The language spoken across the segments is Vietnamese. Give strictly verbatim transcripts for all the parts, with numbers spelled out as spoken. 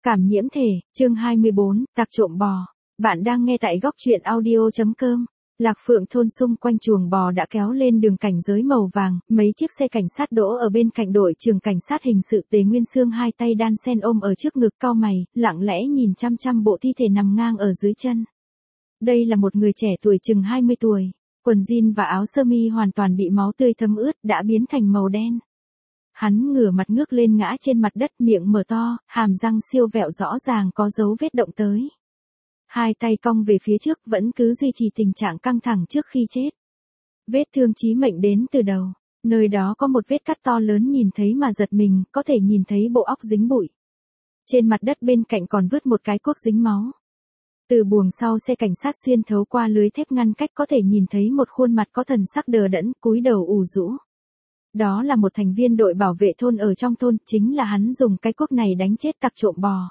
Cảm nhiễm thể, chương hai mươi bốn, tặc trộm bò. Bạn đang nghe tại góc truyện audio.com. Lạc Phượng thôn xung quanh chuồng bò đã kéo lên đường cảnh giới màu vàng, mấy chiếc xe cảnh sát đỗ ở bên cạnh đội trưởng cảnh sát hình sự Tề Nguyên Sương hai tay đan sen ôm ở trước ngực cau mày, lặng lẽ nhìn chăm chăm bộ thi thể nằm ngang ở dưới chân. Đây là một người trẻ tuổi chừng hai mươi tuổi, quần jean và áo sơ mi hoàn toàn bị máu tươi thấm ướt đã biến thành màu đen. Hắn ngửa mặt ngước lên ngã trên mặt đất, miệng mở to, hàm răng siêu vẹo rõ ràng có dấu vết động tới. Hai tay cong về phía trước vẫn cứ duy trì tình trạng căng thẳng trước khi chết. Vết thương chí mệnh đến từ đầu, nơi đó có một vết cắt to lớn nhìn thấy mà giật mình, có thể nhìn thấy bộ óc dính bụi. Trên mặt đất bên cạnh còn vứt một cái cuốc dính máu. Từ buồng sau xe cảnh sát xuyên thấu qua lưới thép ngăn cách có thể nhìn thấy một khuôn mặt có thần sắc đờ đẫn, cúi đầu ủ rũ. Đó là một thành viên đội bảo vệ thôn ở trong thôn, chính là hắn dùng cái cuốc này đánh chết tặc trộm bò.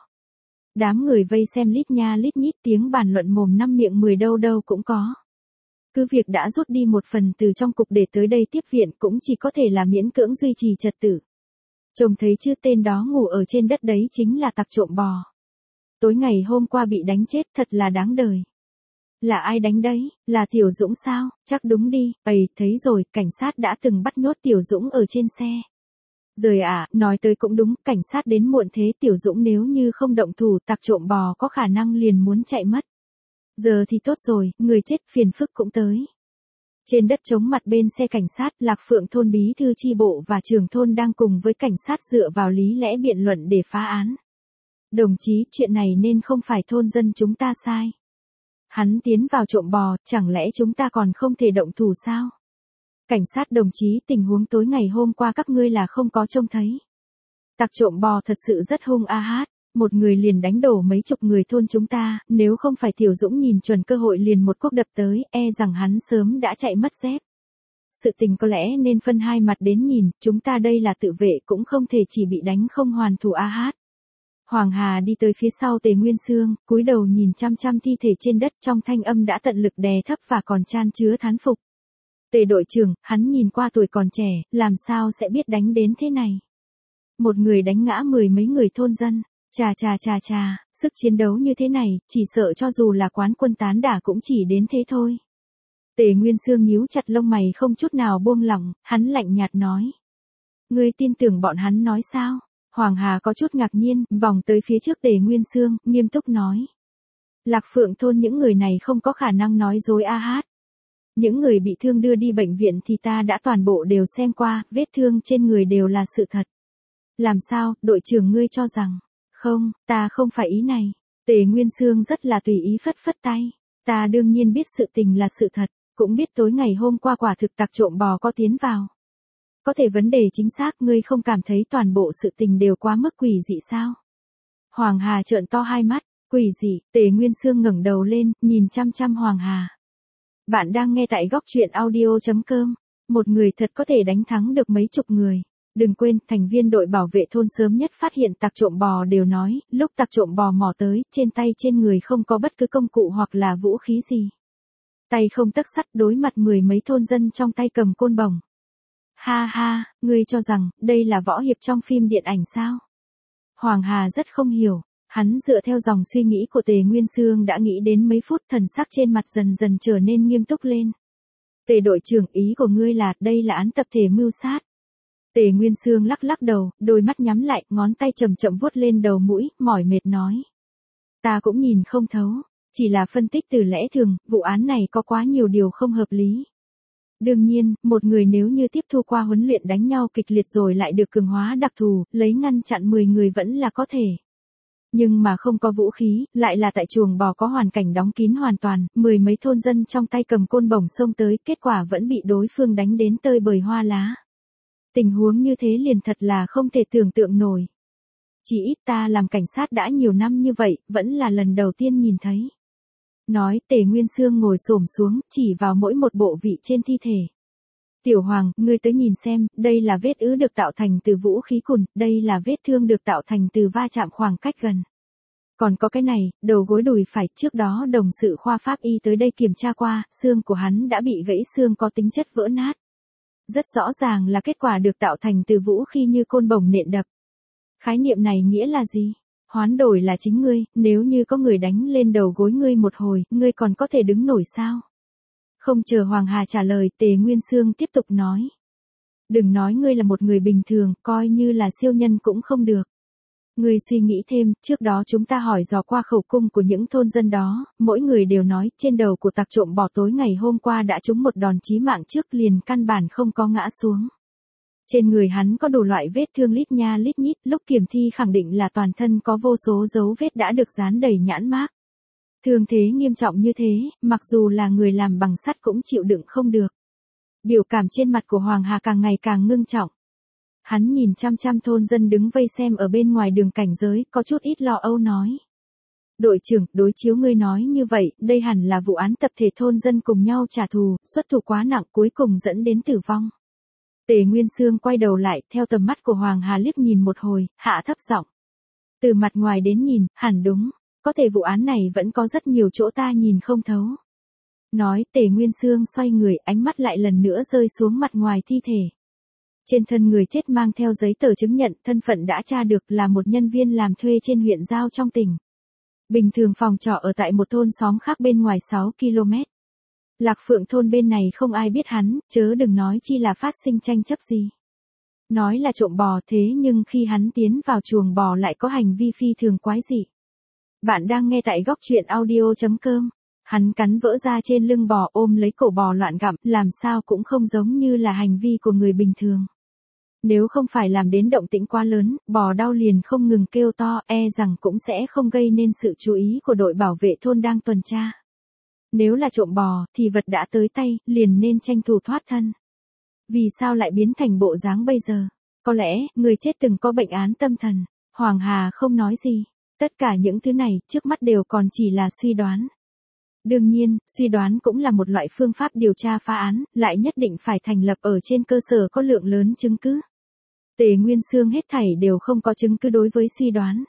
Đám người vây xem lít nha lít nhít, tiếng bàn luận mồm năm miệng mười đâu đâu cũng có. Cứ việc đã rút đi một phần từ trong cục để tới đây tiếp viện cũng chỉ có thể là miễn cưỡng duy trì trật tự. Trông thấy chưa, tên đó ngủ ở trên đất đấy chính là tặc trộm bò. Tối ngày hôm qua bị đánh chết, thật là đáng đời. Là ai đánh đấy, là Tiểu Dũng sao? Chắc đúng đi, ầy, thấy rồi, cảnh sát đã từng bắt nhốt Tiểu Dũng ở trên xe. Rồi à, nói tới cũng đúng, cảnh sát đến muộn thế, Tiểu Dũng nếu như không động thủ, tặc trộm bò có khả năng liền muốn chạy mất. Giờ thì tốt rồi, người chết phiền phức cũng tới. Trên đất trống mặt bên xe cảnh sát, Lạc Phượng thôn bí thư chi bộ và trưởng thôn đang cùng với cảnh sát dựa vào lý lẽ biện luận để phá án. Đồng chí, chuyện này nên không phải thôn dân chúng ta sai. Hắn tiến vào trộm bò, chẳng lẽ chúng ta còn không thể động thủ sao? Cảnh sát đồng chí, tình huống tối ngày hôm qua các ngươi là không có trông thấy. Tặc trộm bò thật sự rất hung a hát, một người liền đánh đổ mấy chục người thôn chúng ta, nếu không phải Tiểu Dũng nhìn chuẩn cơ hội liền một cuốc đập tới, e rằng hắn sớm đã chạy mất dép. Sự tình có lẽ nên phân hai mặt đến nhìn, chúng ta đây là tự vệ cũng không thể chỉ bị đánh không hoàn thủ a hát. Hoàng Hà đi tới phía sau Tề Nguyên Sương, cúi đầu nhìn chăm chăm thi thể trên đất, trong thanh âm đã tận lực đè thấp và còn chan chứa thán phục. Tề đội trưởng, hắn nhìn qua tuổi còn trẻ, làm sao sẽ biết đánh đến thế này. Một người đánh ngã mười mấy người thôn dân, chà chà chà chà, sức chiến đấu như thế này, chỉ sợ cho dù là quán quân tán đả cũng chỉ đến thế thôi. Tề Nguyên Sương nhíu chặt lông mày không chút nào buông lỏng, hắn lạnh nhạt nói. Ngươi tin tưởng bọn hắn nói sao? Hoàng Hà có chút ngạc nhiên, vòng tới phía trước Tề Nguyên Sương, nghiêm túc nói. Lạc Phượng thôn những người này không có khả năng nói dối a hát. Những người bị thương đưa đi bệnh viện thì ta đã toàn bộ đều xem qua, vết thương trên người đều là sự thật. Làm sao, đội trưởng ngươi cho rằng, không, ta không phải ý này. Tề Nguyên Sương rất là tùy ý phất phất tay. Ta đương nhiên biết sự tình là sự thật, cũng biết tối ngày hôm qua quả thực tặc trộm bò có tiến vào. Có thể vấn đề chính xác, ngươi không cảm thấy toàn bộ sự tình đều quá mức quỷ dị sao? Hoàng Hà trợn to hai mắt, quỷ dị, Tề Nguyên Sương ngẩng đầu lên, nhìn chăm chăm Hoàng Hà. Bạn đang nghe tại góc truyện audio.com, một người thật có thể đánh thắng được mấy chục người. Đừng quên, thành viên đội bảo vệ thôn sớm nhất phát hiện tặc trộm bò đều nói, lúc tặc trộm bò mò tới, trên tay trên người không có bất cứ công cụ hoặc là vũ khí gì. Tay không tấc sắt, đối mặt mười mấy thôn dân trong tay cầm côn bổng. Ha ha, ngươi cho rằng, đây là võ hiệp trong phim điện ảnh sao? Hoàng Hà rất không hiểu, hắn dựa theo dòng suy nghĩ của Tề Nguyên Sương đã nghĩ đến mấy phút, thần sắc trên mặt dần dần trở nên nghiêm túc lên. Tề đội trưởng, ý của ngươi là, đây là án tập thể mưu sát. Tề Nguyên Sương lắc lắc đầu, đôi mắt nhắm lại, ngón tay chậm chậm vuốt lên đầu mũi, mỏi mệt nói. Ta cũng nhìn không thấu, chỉ là phân tích từ lẽ thường, vụ án này có quá nhiều điều không hợp lý. Đương nhiên, một người nếu như tiếp thu qua huấn luyện đánh nhau kịch liệt rồi lại được cường hóa đặc thù, lấy ngăn chặn mười người vẫn là có thể. Nhưng mà không có vũ khí, lại là tại chuồng bò có hoàn cảnh đóng kín hoàn toàn, mười mấy thôn dân trong tay cầm côn bổng xông tới, kết quả vẫn bị đối phương đánh đến tơi bời hoa lá. Tình huống như thế liền thật là không thể tưởng tượng nổi. Chỉ ít ta làm cảnh sát đã nhiều năm như vậy, vẫn là lần đầu tiên nhìn thấy. Nói, Tề Nguyên Sương ngồi xổm xuống, chỉ vào mỗi một bộ vị trên thi thể. Tiểu Hoàng, ngươi tới nhìn xem, đây là vết ứ được tạo thành từ vũ khí cùn, đây là vết thương được tạo thành từ va chạm khoảng cách gần. Còn có cái này, đầu gối đùi phải, trước đó đồng sự khoa pháp y tới đây kiểm tra qua, xương của hắn đã bị gãy xương có tính chất vỡ nát. Rất rõ ràng là kết quả được tạo thành từ vũ khí như côn bổng nện đập. Khái niệm này nghĩa là gì? Hoán đổi là chính ngươi, nếu như có người đánh lên đầu gối ngươi một hồi, ngươi còn có thể đứng nổi sao? Không chờ Hoàng Hà trả lời, Tề Nguyên Xương tiếp tục nói. Đừng nói ngươi là một người bình thường, coi như là siêu nhân cũng không được. Ngươi suy nghĩ thêm, trước đó chúng ta hỏi dò qua khẩu cung của những thôn dân đó, mỗi người đều nói trên đầu của tặc trộm bò tối ngày hôm qua đã trúng một đòn chí mạng trước liền căn bản không có ngã xuống. Trên người hắn có đủ loại vết thương lít nha lít nhít, lúc kiểm thi khẳng định là toàn thân có vô số dấu vết đã được dán đầy nhãn mác. Thương thế nghiêm trọng như thế, mặc dù là người làm bằng sắt cũng chịu đựng không được. Biểu cảm trên mặt của Hoàng Hà càng ngày càng ngưng trọng. Hắn nhìn chăm chăm thôn dân đứng vây xem ở bên ngoài đường cảnh giới, có chút ít lo âu nói. Đội trưởng, đối chiếu ngươi nói như vậy, đây hẳn là vụ án tập thể thôn dân cùng nhau trả thù, xuất thủ quá nặng cuối cùng dẫn đến tử vong. Tề Nguyên Xương quay đầu lại, theo tầm mắt của Hoàng Hà liếc nhìn một hồi, hạ thấp giọng. Từ mặt ngoài đến nhìn, hẳn đúng, có thể vụ án này vẫn có rất nhiều chỗ ta nhìn không thấu. Nói, Tề Nguyên Xương xoay người, ánh mắt lại lần nữa rơi xuống mặt ngoài thi thể. Trên thân người chết mang theo giấy tờ chứng nhận thân phận đã tra được là một nhân viên làm thuê trên huyện Giao trong tỉnh. Bình thường phòng trọ ở tại một thôn xóm khác bên ngoài sáu ki lô mét. Lạc Phượng thôn bên này không ai biết hắn, chớ đừng nói chi là phát sinh tranh chấp gì. Nói là trộm bò thế nhưng khi hắn tiến vào chuồng bò lại có hành vi phi thường quái dị. Bạn đang nghe tại góc truyện audio chấm com. Hắn cắn vỡ ra trên lưng bò ôm lấy cổ bò loạn gặm, làm sao cũng không giống như là hành vi của người bình thường. Nếu không phải làm đến động tĩnh quá lớn, bò đau liền không ngừng kêu to, e rằng cũng sẽ không gây nên sự chú ý của đội bảo vệ thôn đang tuần tra. Nếu là trộm bò, thì vật đã tới tay, liền nên tranh thủ thoát thân. Vì sao lại biến thành bộ dáng bây giờ? Có lẽ, người chết từng có bệnh án tâm thần. Hoàng Hà không nói gì. Tất cả những thứ này, trước mắt đều còn chỉ là suy đoán. Đương nhiên, suy đoán cũng là một loại phương pháp điều tra phá án, lại nhất định phải thành lập ở trên cơ sở có lượng lớn chứng cứ. Tề Nguyên Xương hết thảy đều không có chứng cứ đối với suy đoán.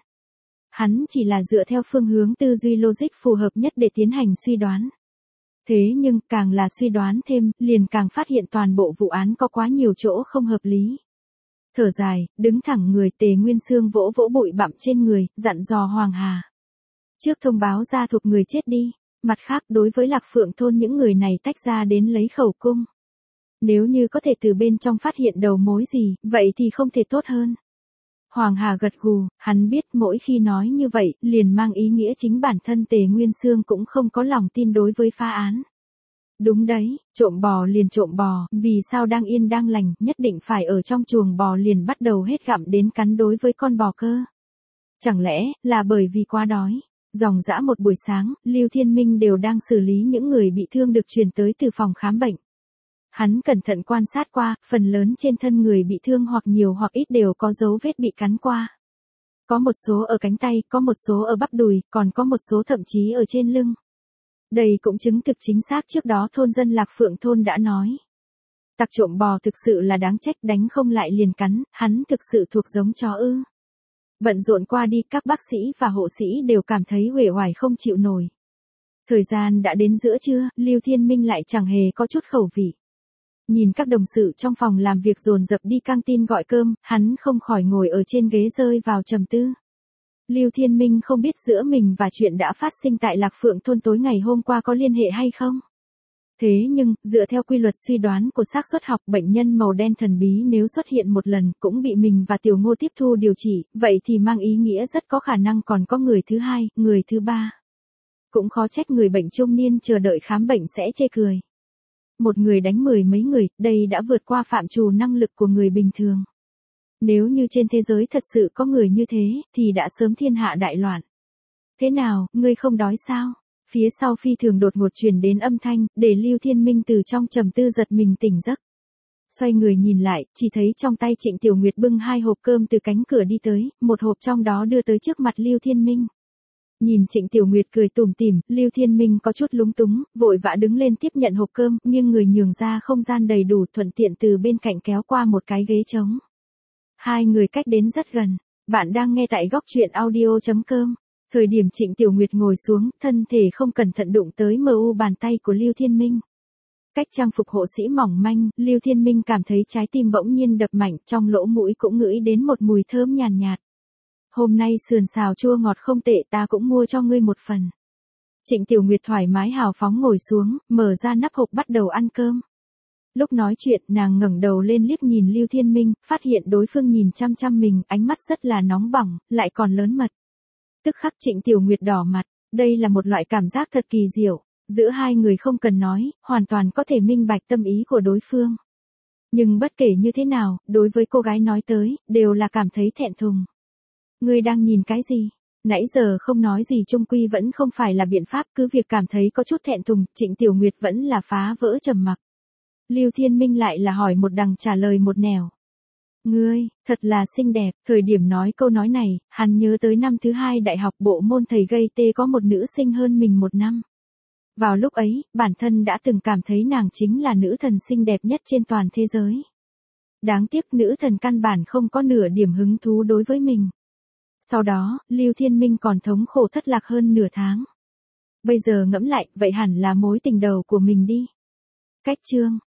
Hắn chỉ là dựa theo phương hướng tư duy logic phù hợp nhất để tiến hành suy đoán. Thế nhưng, càng là suy đoán thêm, liền càng phát hiện toàn bộ vụ án có quá nhiều chỗ không hợp lý. Thở dài, đứng thẳng người, Tề Nguyên Xương vỗ vỗ bụi bặm trên người, dặn dò Hoàng Hà. Trước thông báo gia thuộc người chết đi. Mặt khác, đối với Lạc Phượng thôn những người này tách ra đến lấy khẩu cung. Nếu như có thể từ bên trong phát hiện đầu mối gì, vậy thì không thể tốt hơn. Hoàng Hà gật gù, hắn biết mỗi khi nói như vậy, liền mang ý nghĩa chính bản thân Tề Nguyên Xương cũng không có lòng tin đối với phá án. Đúng đấy, trộm bò liền trộm bò, vì sao đang yên đang lành, nhất định phải ở trong chuồng bò liền bắt đầu hết gặm đến cắn đối với con bò cơ. Chẳng lẽ, là bởi vì quá đói? Dòng dã một buổi sáng, Lưu Thiên Minh đều đang xử lý những người bị thương được truyền tới từ phòng khám bệnh. Hắn cẩn thận quan sát qua, phần lớn trên thân người bị thương hoặc nhiều hoặc ít đều có dấu vết bị cắn qua. Có một số ở cánh tay, có một số ở bắp đùi, còn có một số thậm chí ở trên lưng. Đây cũng chứng thực chính xác trước đó thôn dân Lạc Phượng thôn đã nói. Tặc trộm bò thực sự là đáng trách, đánh không lại liền cắn, hắn thực sự thuộc giống chó ư. Bận rộn qua đi, các bác sĩ và hộ sĩ đều cảm thấy uể oải không chịu nổi. Thời gian đã đến giữa trưa, Lưu Thiên Minh lại chẳng hề có chút khẩu vị. Nhìn các đồng sự trong phòng làm việc dồn dập đi căng tin gọi cơm, hắn không khỏi ngồi ở trên ghế rơi vào trầm tư. Lưu Thiên Minh không biết giữa mình và chuyện đã phát sinh tại Lạc Phượng thôn tối ngày hôm qua có liên hệ hay không. Thế nhưng, dựa theo quy luật suy đoán của xác suất học, bệnh nhân màu đen thần bí nếu xuất hiện một lần cũng bị mình và Tiểu Ngô tiếp thu điều trị, vậy thì mang ý nghĩa rất có khả năng còn có người thứ hai, người thứ ba. Cũng khó trách người bệnh trung niên chờ đợi khám bệnh sẽ chê cười. Một người đánh mười mấy người, đây đã vượt qua phạm trù năng lực của người bình thường. Nếu như trên thế giới thật sự có người như thế, thì đã sớm thiên hạ đại loạn. Thế nào, ngươi không đói sao? Phía sau phi thường đột ngột truyền đến âm thanh, để Lưu Thiên Minh từ trong trầm tư giật mình tỉnh giấc. Xoay người nhìn lại, chỉ thấy trong tay Trịnh Tiểu Nguyệt bưng hai hộp cơm từ cánh cửa đi tới, một hộp trong đó đưa tới trước mặt Lưu Thiên Minh. Nhìn Trịnh Tiểu Nguyệt cười tủm tỉm, Lưu Thiên Minh có chút lúng túng, vội vã đứng lên tiếp nhận hộp cơm, nhưng người nhường ra không gian đầy đủ, thuận tiện từ bên cạnh kéo qua một cái ghế trống. Hai người cách đến rất gần. Bạn đang nghe tại góc truyện audio chấm com. Thời điểm Trịnh Tiểu Nguyệt ngồi xuống, thân thể không cẩn thận đụng tới mờ u bàn tay của Lưu Thiên Minh. Cách trang phục hộ sĩ mỏng manh, Lưu Thiên Minh cảm thấy trái tim bỗng nhiên đập mạnh, trong lỗ mũi cũng ngửi đến một mùi thơm nhàn nhạt, nhạt. hôm nay sườn xào chua ngọt không tệ, ta cũng mua cho ngươi một phần. Trịnh Tiểu Nguyệt thoải mái hào phóng ngồi xuống, mở ra nắp hộp bắt đầu ăn cơm. Lúc nói chuyện, nàng ngẩng đầu lên liếc nhìn Lưu Thiên Minh, phát hiện đối phương nhìn chăm chăm mình, ánh mắt rất là nóng bỏng, lại còn lớn mật. Tức khắc Trịnh Tiểu Nguyệt đỏ mặt, đây là một loại cảm giác thật kỳ diệu, giữa hai người không cần nói, hoàn toàn có thể minh bạch tâm ý của đối phương. Nhưng bất kể như thế nào, đối với cô gái nói tới, đều là cảm thấy thẹn thùng. Ngươi đang nhìn cái gì? Nãy giờ không nói gì chung quy vẫn không phải là biện pháp, cứ việc cảm thấy có chút thẹn thùng, Trịnh Tiểu Nguyệt vẫn là phá vỡ trầm mặc. Lưu Thiên Minh lại là hỏi một đằng trả lời một nẻo. Ngươi, thật là xinh đẹp, thời điểm nói câu nói này, hắn nhớ tới năm thứ hai đại học bộ môn thầy gây tê có một nữ sinh hơn mình một năm. Vào lúc ấy, bản thân đã từng cảm thấy nàng chính là nữ thần xinh đẹp nhất trên toàn thế giới. Đáng tiếc nữ thần căn bản không có nửa điểm hứng thú đối với mình. Sau đó, Lưu Thiên Minh còn thống khổ thất lạc hơn nửa tháng. Bây giờ ngẫm lại, vậy hẳn là mối tình đầu của mình đi. Cách chương